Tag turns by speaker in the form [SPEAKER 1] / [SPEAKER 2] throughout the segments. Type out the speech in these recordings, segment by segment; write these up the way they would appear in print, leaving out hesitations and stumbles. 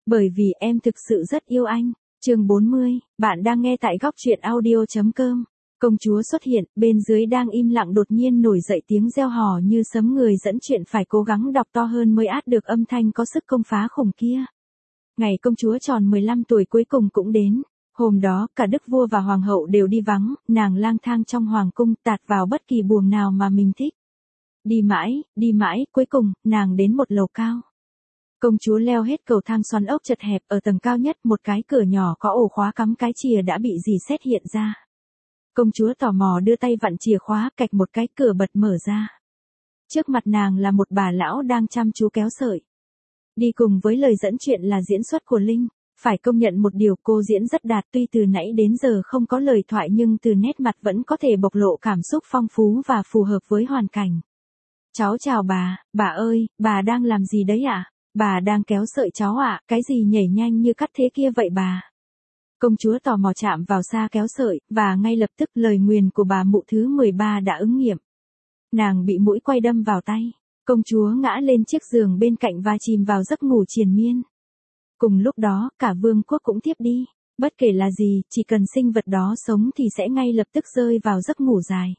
[SPEAKER 1] Bởi vì em thực sự rất yêu anh. Chương 40, bạn đang nghe tại góc truyện audio.com. Công chúa xuất hiện, bên dưới đang im lặng đột nhiên nổi dậy tiếng reo hò như sấm, người dẫn chuyện phải cố gắng đọc to hơn mới át được âm thanh có sức công phá khủng kia. Ngày công chúa tròn 15 tuổi cuối cùng cũng đến. Hôm đó, cả đức vua và hoàng hậu đều đi vắng, nàng lang thang trong hoàng cung, tạt vào bất kỳ buồng nào mà mình thích. Đi mãi, cuối cùng, nàng đến một lầu cao. Công chúa leo hết cầu thang xoắn ốc chật hẹp, ở tầng cao nhất một cái cửa nhỏ có ổ khóa cắm cái chìa đã bị rỉ sét hiện ra. Công chúa tò mò đưa tay vặn chìa khóa, cạch một cái cửa bật mở ra. Trước mặt nàng là một bà lão đang chăm chú kéo sợi. Đi cùng với lời dẫn chuyện là diễn xuất của Linh. Phải công nhận một điều, cô diễn rất đạt, tuy từ nãy đến giờ không có lời thoại nhưng từ nét mặt vẫn có thể bộc lộ cảm xúc phong phú và phù hợp với hoàn cảnh. Cháu chào bà ơi, bà đang làm gì đấy ạ? Bà đang kéo sợi cháu ạ, cái gì nhảy nhanh như cắt thế kia vậy bà? Công chúa tò mò chạm vào xa kéo sợi, và ngay lập tức lời nguyền của bà mụ thứ 13 đã ứng nghiệm. Nàng bị mũi quay đâm vào tay. Công chúa ngã lên chiếc giường bên cạnh và chìm vào giấc ngủ triền miên. Cùng lúc đó, cả vương quốc cũng tiếp đi. Bất kể là gì, chỉ cần sinh vật đó sống thì sẽ ngay lập tức rơi vào giấc ngủ dài.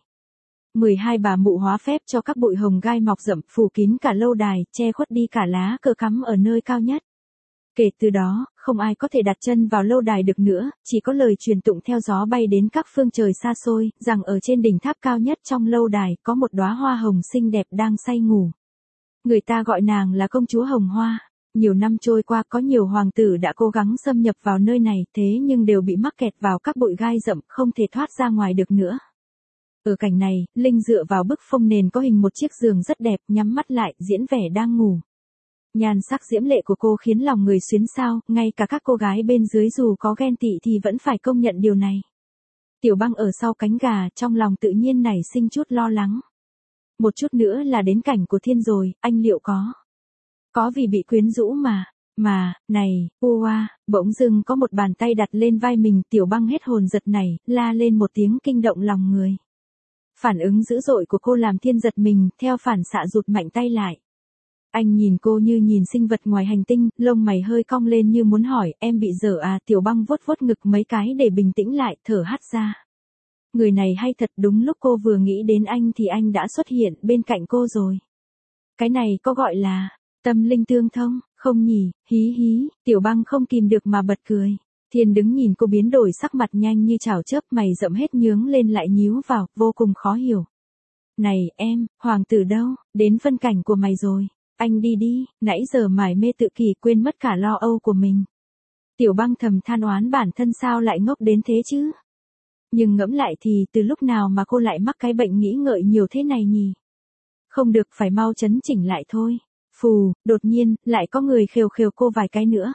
[SPEAKER 1] 12 bà mụ hóa phép cho các bụi hồng gai mọc rậm phủ kín cả lâu đài, che khuất đi cả lá cờ cắm ở nơi cao nhất. Kể từ đó, không ai có thể đặt chân vào lâu đài được nữa, chỉ có lời truyền tụng theo gió bay đến các phương trời xa xôi, rằng ở trên đỉnh tháp cao nhất trong lâu đài có một đóa hoa hồng xinh đẹp đang say ngủ. Người ta gọi nàng là công chúa hồng hoa. Nhiều năm trôi qua, có nhiều hoàng tử đã cố gắng xâm nhập vào nơi này, thế nhưng đều bị mắc kẹt vào các bụi gai rậm, không thể thoát ra ngoài được nữa. Ở cảnh này, Linh dựa vào bức phông nền có hình một chiếc giường rất đẹp, nhắm mắt lại, diễn vẻ đang ngủ. Nhan sắc diễm lệ của cô khiến lòng người xuyến xao, ngay cả các cô gái bên dưới dù có ghen tị thì vẫn phải công nhận điều này. Tiểu Băng ở sau cánh gà, trong lòng tự nhiên nảy sinh chút lo lắng. Một chút nữa là đến cảnh của Thiên rồi, anh liệu có vì bị quyến rũ này, bỗng dưng có một bàn tay đặt lên vai mình, Tiểu Băng hết hồn giật nảy, la lên một tiếng kinh động lòng người. Phản ứng dữ dội của cô làm Thiên giật mình, theo phản xạ rụt mạnh tay lại. Anh nhìn cô như nhìn sinh vật ngoài hành tinh, lông mày hơi cong lên như muốn hỏi, em bị dở à? Tiểu Băng vuốt vuốt ngực mấy cái để bình tĩnh lại, thở hắt ra. Người này hay thật, đúng lúc cô vừa nghĩ đến anh thì anh đã xuất hiện bên cạnh cô rồi. Cái này có gọi là tâm linh tương thông, không nhỉ? Hí, Tiểu Băng không kìm được mà bật cười. Thiên đứng nhìn cô biến đổi sắc mặt nhanh như chảo chớp, mày rậm hết nhướng lên lại nhíu vào, vô cùng khó hiểu. Này em, hoàng tử đâu, đến phân cảnh của mày rồi. Anh đi, nãy giờ mải mê tự kỷ quên mất cả lo âu của mình. Tiểu Băng thầm than oán bản thân sao lại ngốc đến thế chứ. Nhưng ngẫm lại thì từ lúc nào mà cô lại mắc cái bệnh nghĩ ngợi nhiều thế này nhỉ? Không được, phải mau chấn chỉnh lại thôi. Phù, đột nhiên, lại có người khều cô vài cái nữa.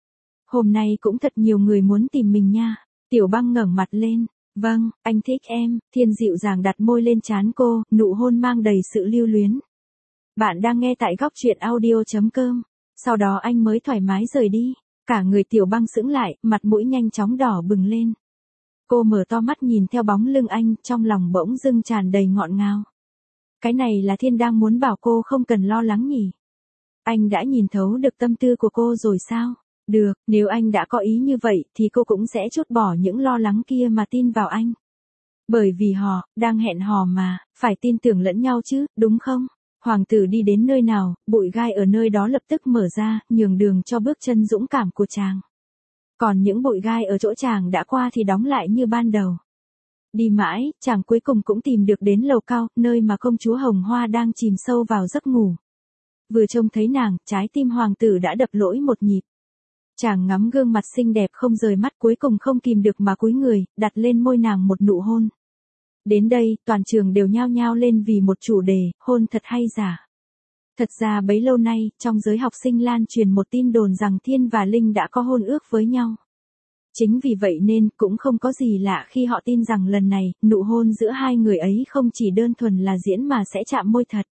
[SPEAKER 1] Hôm nay cũng thật nhiều người muốn tìm mình nha. Tiểu Băng ngẩng mặt lên. Vâng, anh thích em. Thiên dịu dàng đặt môi lên trán cô, nụ hôn mang đầy sự lưu luyến. Bạn đang nghe tại góc truyện audio.com. Sau đó anh mới thoải mái rời đi. Cả người Tiểu Băng sững lại, mặt mũi nhanh chóng đỏ bừng lên. Cô mở to mắt nhìn theo bóng lưng anh, trong lòng bỗng dưng tràn đầy ngọt ngào. Cái này là Thiên đang muốn bảo cô không cần lo lắng nhỉ? Anh đã nhìn thấu được tâm tư của cô rồi sao? Được, nếu anh đã có ý như vậy thì cô cũng sẽ trút bỏ những lo lắng kia mà tin vào anh. Bởi vì họ đang hẹn hò mà, phải tin tưởng lẫn nhau chứ, đúng không? Hoàng tử đi đến nơi nào, bụi gai ở nơi đó lập tức mở ra, nhường đường cho bước chân dũng cảm của chàng. Còn những bụi gai ở chỗ chàng đã qua thì đóng lại như ban đầu. Đi mãi, chàng cuối cùng cũng tìm được đến lầu cao, nơi mà công chúa Hồng Hoa đang chìm sâu vào giấc ngủ. Vừa trông thấy nàng, trái tim hoàng tử đã đập lỗi một nhịp. Chàng ngắm gương mặt xinh đẹp không rời mắt, cuối cùng không kìm được mà cúi người, đặt lên môi nàng một nụ hôn. Đến đây, toàn trường đều nhao nhao lên vì một chủ đề, hôn thật hay giả. Thật ra bấy lâu nay, trong giới học sinh lan truyền một tin đồn rằng Thiên và Linh đã có hôn ước với nhau. Chính vì vậy nên, cũng không có gì lạ khi họ tin rằng lần này, nụ hôn giữa hai người ấy không chỉ đơn thuần là diễn mà sẽ chạm môi thật.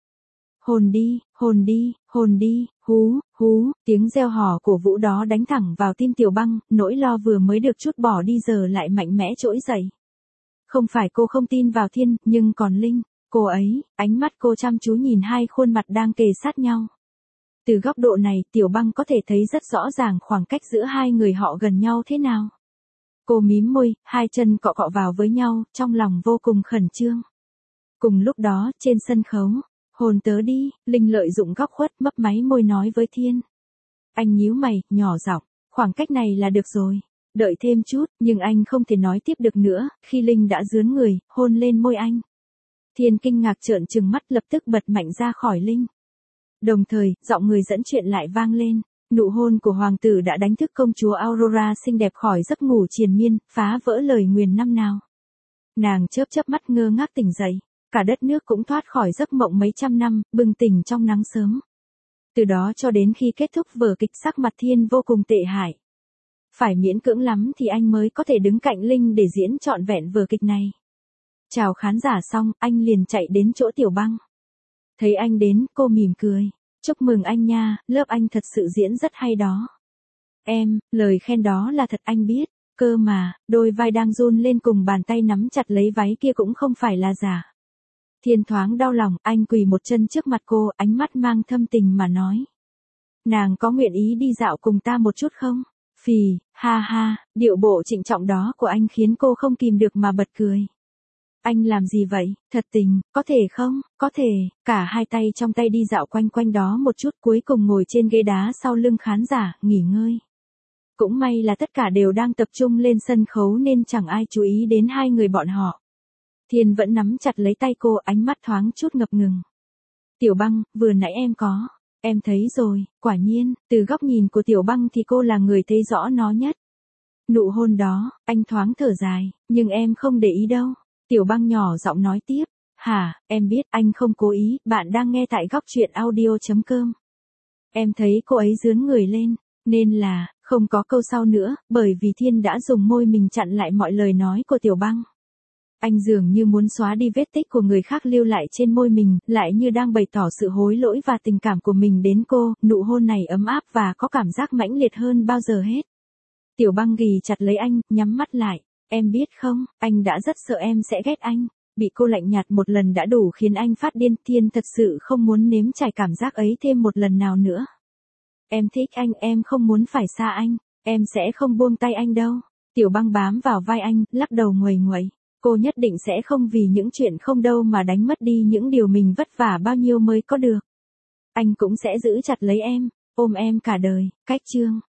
[SPEAKER 1] Hôn đi, hú, tiếng reo hò của vũ đó đánh thẳng vào tim Tiểu Băng, nỗi lo vừa mới được trút bỏ đi giờ lại mạnh mẽ trỗi dậy. Không phải cô không tin vào Thiên, nhưng còn Linh, cô ấy, ánh mắt cô chăm chú nhìn hai khuôn mặt đang kề sát nhau. Từ góc độ này Tiểu Băng có thể thấy rất rõ ràng khoảng cách giữa hai người họ gần nhau thế nào. Cô mím môi, hai chân cọ cọ vào với nhau, trong lòng vô cùng khẩn trương. Cùng lúc đó, trên sân khấu, hôn tớ đi, Linh lợi dụng góc khuất mấp máy môi nói với Thiên. Anh nhíu mày, nhỏ giọng, khoảng cách này là được rồi. Đợi thêm chút, nhưng anh không thể nói tiếp được nữa, khi Linh đã dướn người, hôn lên môi anh. Thiên kinh ngạc trợn trừng mắt lập tức bật mạnh ra khỏi Linh. Đồng thời, giọng người dẫn chuyện lại vang lên. Nụ hôn của hoàng tử đã đánh thức công chúa Aurora xinh đẹp khỏi giấc ngủ triền miên, phá vỡ lời nguyền năm nào. Nàng chớp chớp mắt ngơ ngác tỉnh dậy. Cả đất nước cũng thoát khỏi giấc mộng mấy trăm năm, bừng tỉnh trong nắng sớm. Từ đó cho đến khi kết thúc vở kịch sắc mặt Thiên vô cùng tệ hại. Phải miễn cưỡng lắm thì anh mới có thể đứng cạnh Linh để diễn trọn vẹn vở kịch này. Chào khán giả xong, anh liền chạy đến chỗ Tiểu Băng. Thấy anh đến, cô mỉm cười. Chúc mừng anh nha, lớp anh thật sự diễn rất hay đó. Em, lời khen đó là thật anh biết. Cơ mà, đôi vai đang run lên cùng bàn tay nắm chặt lấy váy kia cũng không phải là giả. Thiên thoáng đau lòng, anh quỳ một chân trước mặt cô, ánh mắt mang thâm tình mà nói. Nàng có nguyện ý đi dạo cùng ta một chút không? Phì, ha ha, điệu bộ trịnh trọng đó của anh khiến cô không kìm được mà bật cười. Anh làm gì vậy, thật tình, có thể không, có thể, cả hai tay trong tay đi dạo quanh quanh đó một chút cuối cùng ngồi trên ghế đá sau lưng khán giả, nghỉ ngơi. Cũng may là tất cả đều đang tập trung lên sân khấu nên chẳng ai chú ý đến hai người bọn họ. Thiên vẫn nắm chặt lấy tay cô, ánh mắt thoáng chút ngập ngừng. Tiểu Băng, vừa nãy em có. Em thấy rồi, quả nhiên, từ góc nhìn của Tiểu Băng thì cô là người thấy rõ nó nhất. Nụ hôn đó, anh thoáng thở dài, nhưng em không để ý đâu. Tiểu Băng nhỏ giọng nói tiếp. Hả, em biết anh không cố ý, bạn đang nghe tại góc truyện audio.com. Em thấy cô ấy dướn người lên, nên là, không có câu sau nữa, bởi vì Thiên đã dùng môi mình chặn lại mọi lời nói của Tiểu Băng. Anh dường như muốn xóa đi vết tích của người khác lưu lại trên môi mình, lại như đang bày tỏ sự hối lỗi và tình cảm của mình đến cô, nụ hôn này ấm áp và có cảm giác mãnh liệt hơn bao giờ hết. Tiểu Băng ghì chặt lấy anh, nhắm mắt lại, em biết không, anh đã rất sợ em sẽ ghét anh. Bị cô lạnh nhạt một lần đã đủ khiến anh phát điên, Thiên thật sự không muốn nếm trải cảm giác ấy thêm một lần nào nữa. Em thích anh, em không muốn phải xa anh, em sẽ không buông tay anh đâu. Tiểu Băng bám vào vai anh, lắc đầu nguầy nguậy. Cô nhất định sẽ không vì những chuyện không đâu mà đánh mất đi những điều mình vất vả bao nhiêu mới có được. Anh cũng sẽ giữ chặt lấy em, ôm em cả đời, cách chương.